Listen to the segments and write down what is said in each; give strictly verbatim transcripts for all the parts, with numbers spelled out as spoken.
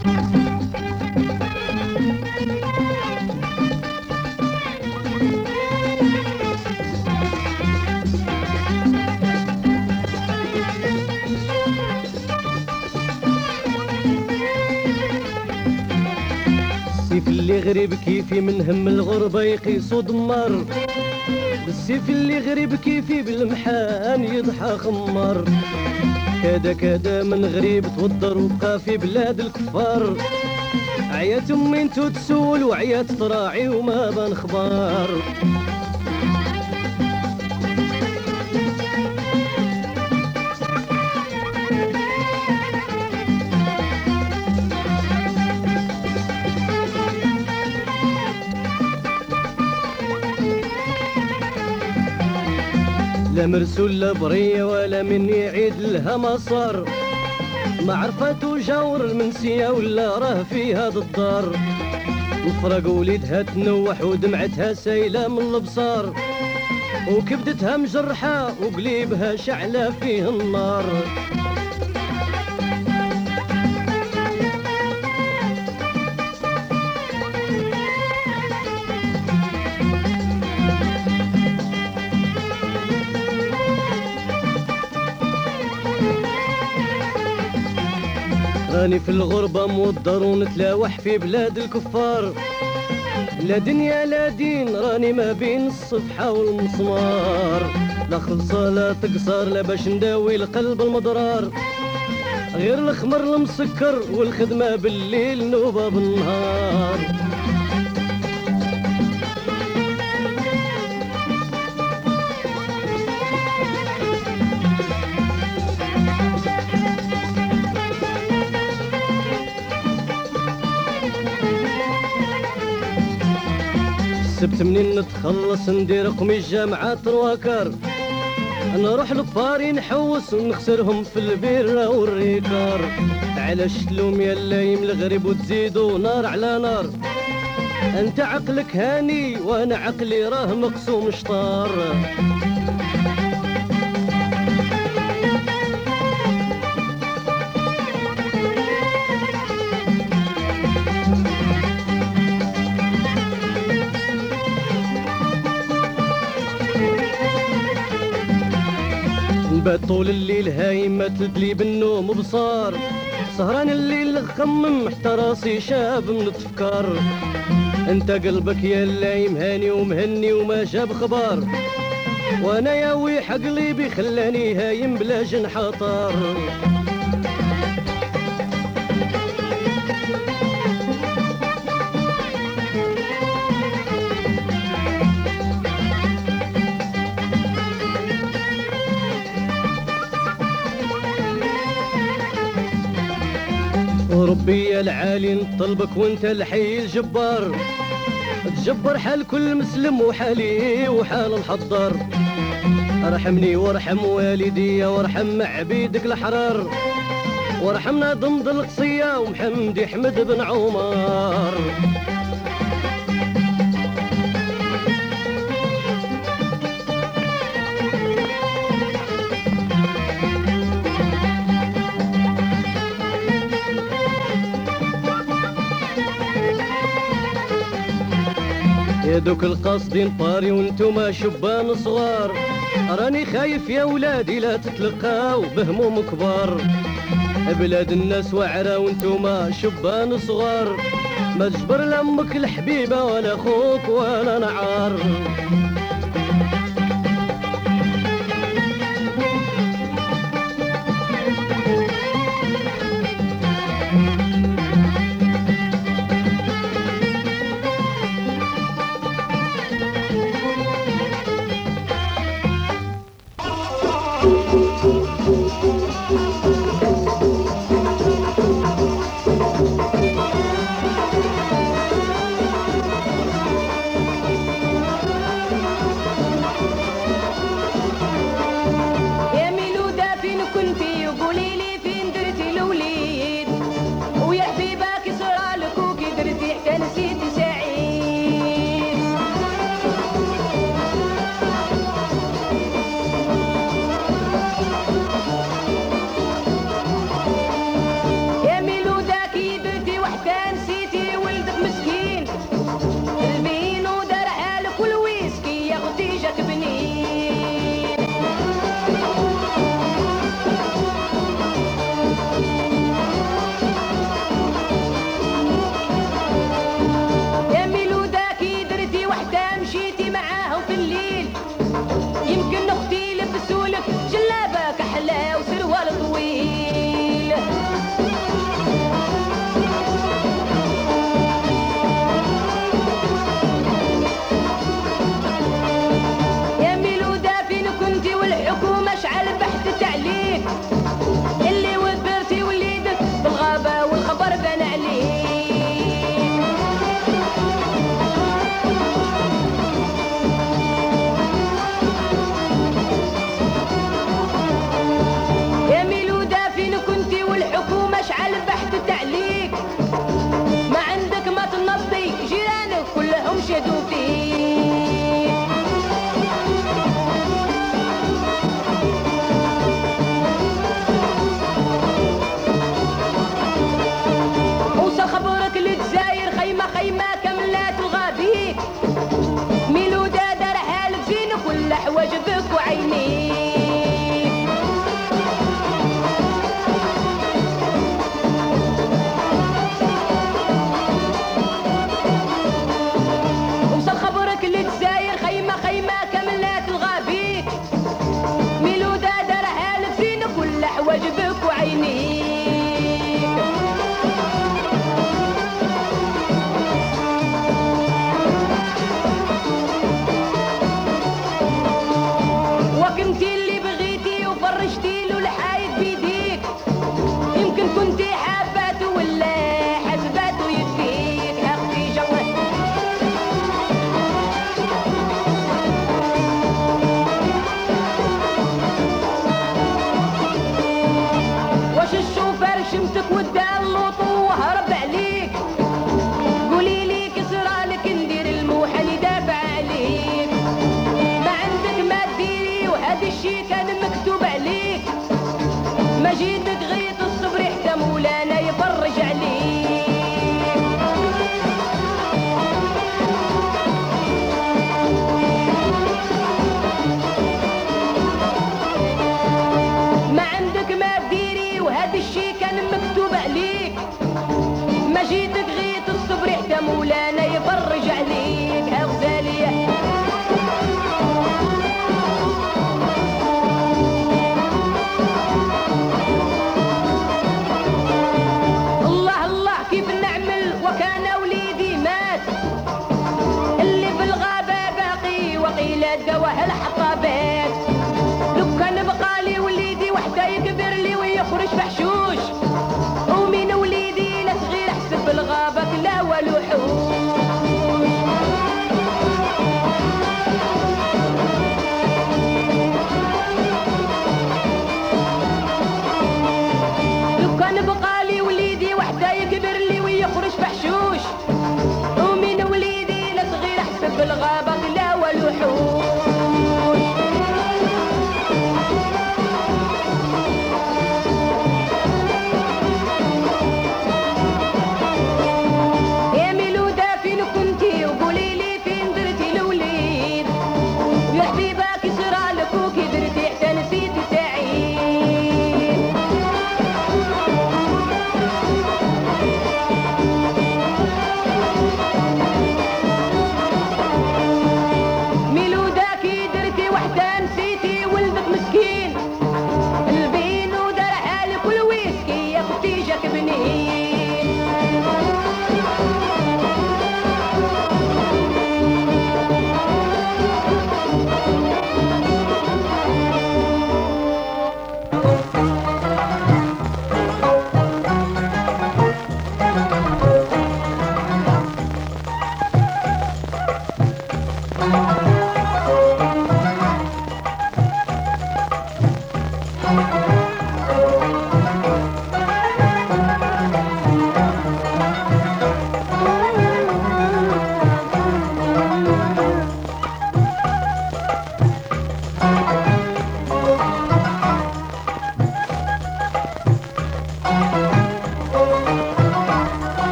السيف اللي غريب كيفي من هم الغربة يقيسو دمار، السيف اللي غريب كيفي بالمحان يضحى خمار، كذا كذا من غريب توضر وبقى في بلاد الكفار، عيات امي انتو تسول وعيات تراعي وما بان خبار. لا مرسول لا برية ولا من يعيد لها مسار، ما عرفاتو جاور المنسية ولا راه في هاد الدار، الفرق وليدها تنوح ودمعتها سايلة من البصار، وكبدتها مجرحة وقليبها شعلة فيه النار. راني في الغربة موضر ونتلاوح في بلاد الكفار، لا دنيا لا دين راني ما بين الصفحة والمسمار، لا خلصة لا تقصر لا باش نداوي القلب المضرار، غير الخمر المسكر والخدمة بالليل نوبة بالنهار. السبت منين نتخلص ندير قميص جامعة رواكار، نروح لباري نحوس ونخسرهم في البيرة والريكار، علاش تلوم يا اللايم الغريب وتزيدو نار على نار، انت عقلك هاني وانا عقلي راه مقسوم شطار. نبات طول الليل هايم ما تلبلي بالنوم بصار، سهران الليل نخمم حتى راسي شاب من التفكار، انت قلبك يا اللايم هاني ومهني وما جاب خبار، وانا يا ويح قلبي خلاني هايم بلا جنح طار. وربي يا العالي نطلبك وانت الحي الجبار، تجبر حال كل مسلم وحالي وحال الحضار، ارحمني وارحم والدي وارحم عبيدك الاحرار، وارحمنا ضمد القصية ومحمدي حمد بن عمر. يا دوك القاصدين باري وانتوما شبان صغار، راني خايف يا ولادي لا تتلقاو بهموم كبار، بلاد الناس وعرة وانتوما شبان صغار، ما تجبر لامك الحبيبة ولا خوك ولا نعار.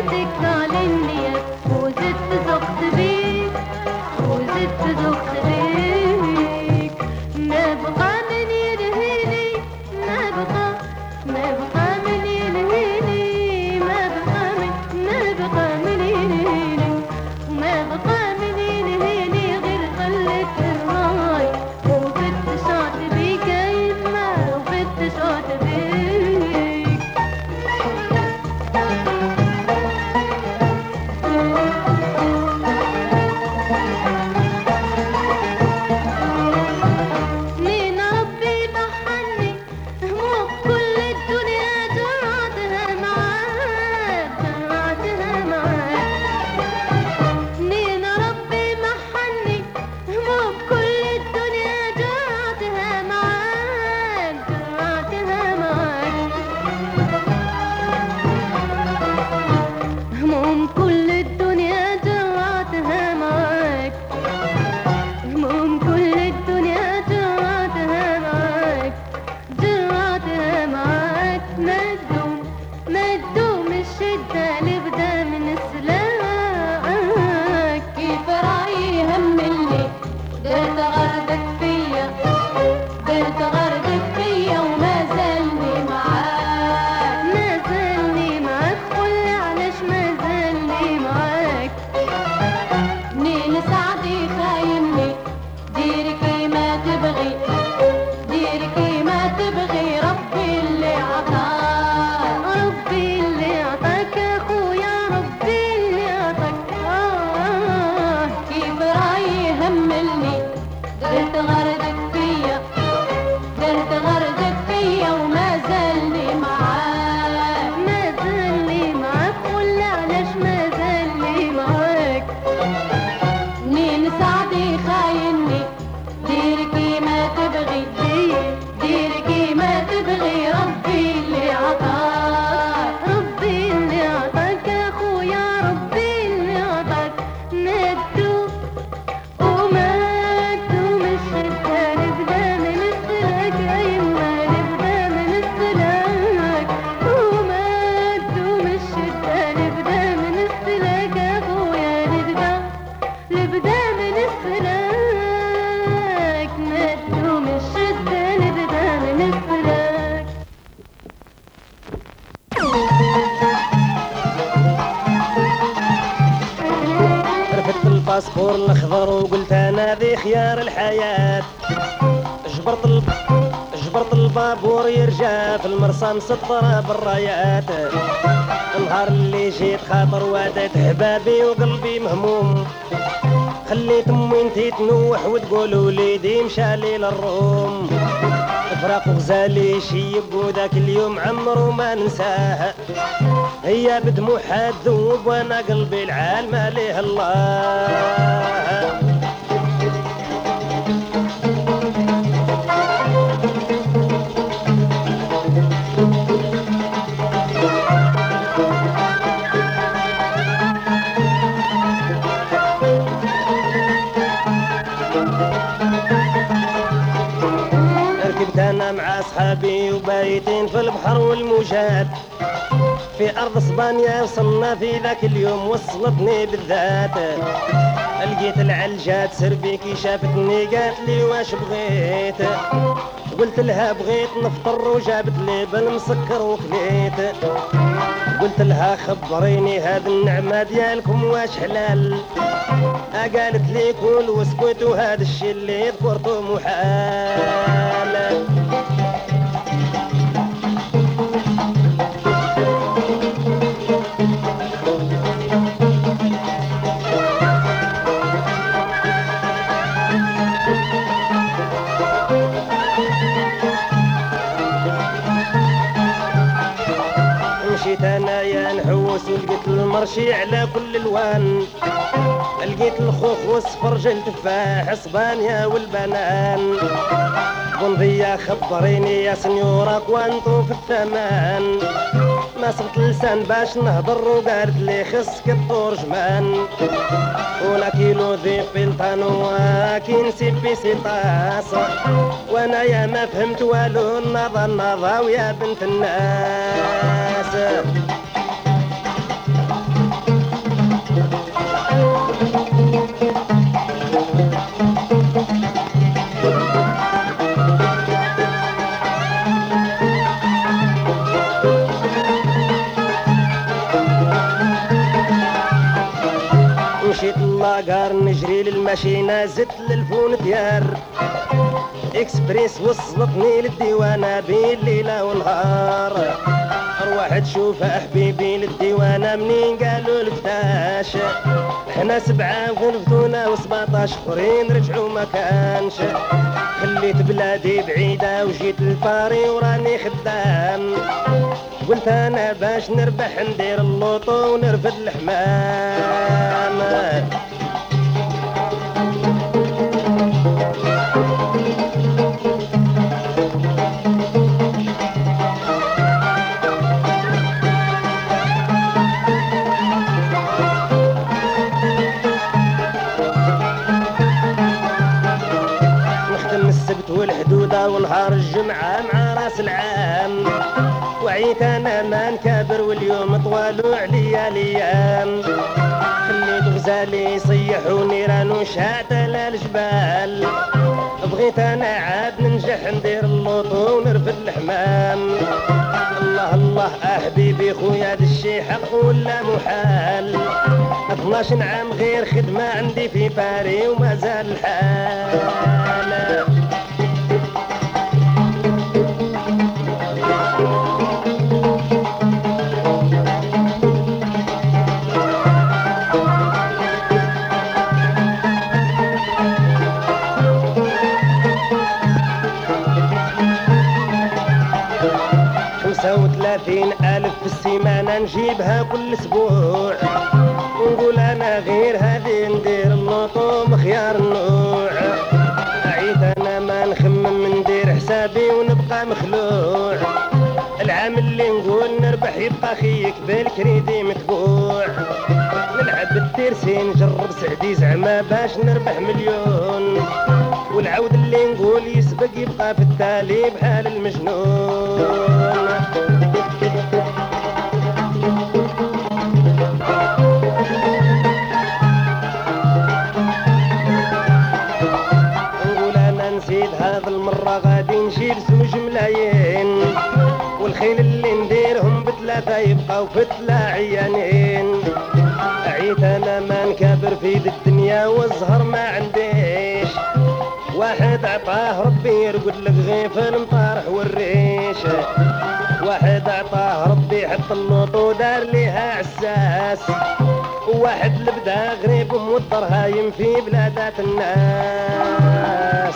واتك على النية وزدت زقت بيك وزدت زقت بيك ما بقى من يلهيني ما بقى ما بقى من يلهيني ما بقى من ما بقى من يلهيني وما بقى من يلهيني غير قلة الراي وبت شعت بيك يما وبت شعت بيك منين ربي ضحني هموم كل الدنيا جرعتها معاك جرعتها معاك منين ربي محني هموم كل الدنيا جرعتها معاك جرعتها معاك هموم كل الدنيا جرعتها معاك هموم كل الدنيا جرعتها معاك جرعتها معاك ما تدوم ما تدوم الشدة اللي بدا من السلاك كيف راعي هم اللي درت غردك فيا درت غردك فيا وما زالني معاك ما زالني معاك قولي علاش ما زالني معاك منين سعدي خايمني ديري كيما تبغي ديري كيما تبغي ربي اللي عطاك ربي اللي عطاك يا خويا ربي اللي عطاك آه كيف راي هملني درت غردك فيا درت غردك فيا وما زالني معاك ما زالني معاك قولي علاش ما زالني معاك منين سعدي خايني ديري كيما تبغي ديري كيما تبغي ربي اللي عطاك ربي اللي عطاك يا خويا ربي اللي عطاك ما تدوم وما تدوم الشدة نبدا من السلاك يا يما نبدا من السلاك وما تدوم الشدة نبدا من السلاك يا خويا نبدا نبدا من السلاك ما تدوم الشدة نبدا من السلاك رفدت الباسبور الاخضر وقلت انا ذي خيار الحياة جبرت ال... جبرت البابور يرجع في المرسى مسطرة بالرايات النهار اللي جيت خاطر وادت حبابي وقلبي مهموم خليت امي انتي تنوح وتقول وليدي مشالي للروم فراق غزالي شيب وذاك اليوم عمرو ما ننساه هي بدموعها تذوب وانا قلبي العال ما ليه الله ركبت انا مع اصحابي وبايتين في البحر والموجات في أرض اسبانيا وصلنا في ذاك اليوم وصلتني بالذات لقيت العلجات سربيكي شافتني قالت لي واش بغيت قلت لها بغيت نفطر وجابت لي بالمسكر وكليت قلت لها خبريني هاد النعمة ديالكم واش حلال قالت لي كل واسكت وهذا الشي اللي ذكرته محال مشيت انايا نحوس ولقيت المرشي على كل الوان لقيت الخوخ والسفرج التفاح اسبانيا والبنان بنضية خبريني يا سنيورة كوانتو في الثمان ما صبت لسان باش نهضر وقالت لي خصك الترجمان ولا كيلو ذي بلطانو كي نسيب بيسي طاس وانا يا ما فهمت والو النظا النظا ويا بنت الناس مشيت اللاقار نجري للماشينة زدت للفون ديار اكسبريس وصلتني للديوانة بين ليلة ونهار. روح تشوف حبيبي للديوانة منين قالوا لفتاش احنا سبعة وغنفتونا وسبعطاش اخرين رجعوا ما كانش. خليت بلادي بعيدة وجيت للباري وراني خدام قلت انا باش نربح ندير اللوطو ونرفد الحمام. والحدودة ونهار الجمعة مع راس العام وعيت انا ما نكابر واليوم طوالوا عليا الايام. خليت غزالي يصيحوني رانو شاعت على الجبال بغيت انا عاد ننجح ندير اللوطو ونرفد الحمام. الله الله احبيبي خويا هاد الشي حق ولا محال اثناش عام غير خدمة عندي في باري ومازال الحال. ثلاثين ألف في السيمانة نجيبها كل أسبوع ونقول أنا غير هذه ندير اللوطو مخيار النوع. عيت أنا ما نخمم ندير حسابي ونبقى مخلوع. العام اللي نقول نربح يبقى خيك بالكريدي متبوع. نلعب بالتيرسي نجرب سعدي زعما باش نربح مليون والعود اللي نقول يسبق يبقى في التالي بحال المجنون. نقول انا نسيت هذا المرة غادي نجيب زوج ملايين والخيل اللي نديرهم بثلاثة يبقاو في تلا عيانين. عيت انا ما نكابر في ذي الدنيا والزهر ما عنديش واحد عطاه ربي يرقد لك غير في المطارح والريش. واحد عطاه ربي حط اللوطو دار ليها عساس وواحد لبدا غريب موضر هايم في بلادات الناس.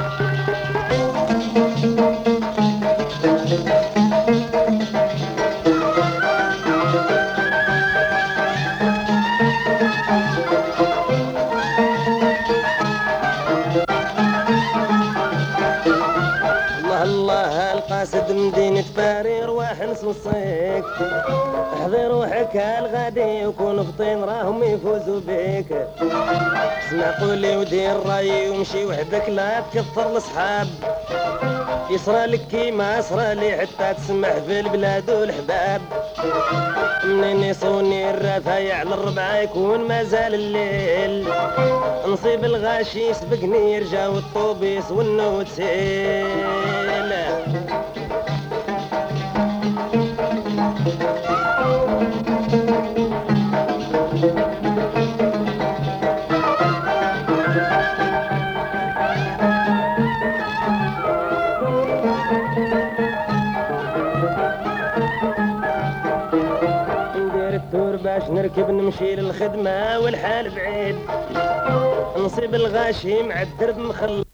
الله القاصد مدينة باري رواح نصوصيك احضر روحك هالغادي يكون فطين راهم يفوزوا بيك. اسمع قولي ودير راي ومشي وحدك لا تكثر الصحاب يصرى لك كيما صرى لي حتى تسمح في البلاد والحباب. منين يصوني الرفايع على الربعة يكون مازال الليل نصيب الغاشي يسبقني يرجعو الطوبيس والنوت سيل. ندير التور باش نركب نمشي للخدمة والحال بعيد نصيب الغاشي مع الدرب مخلص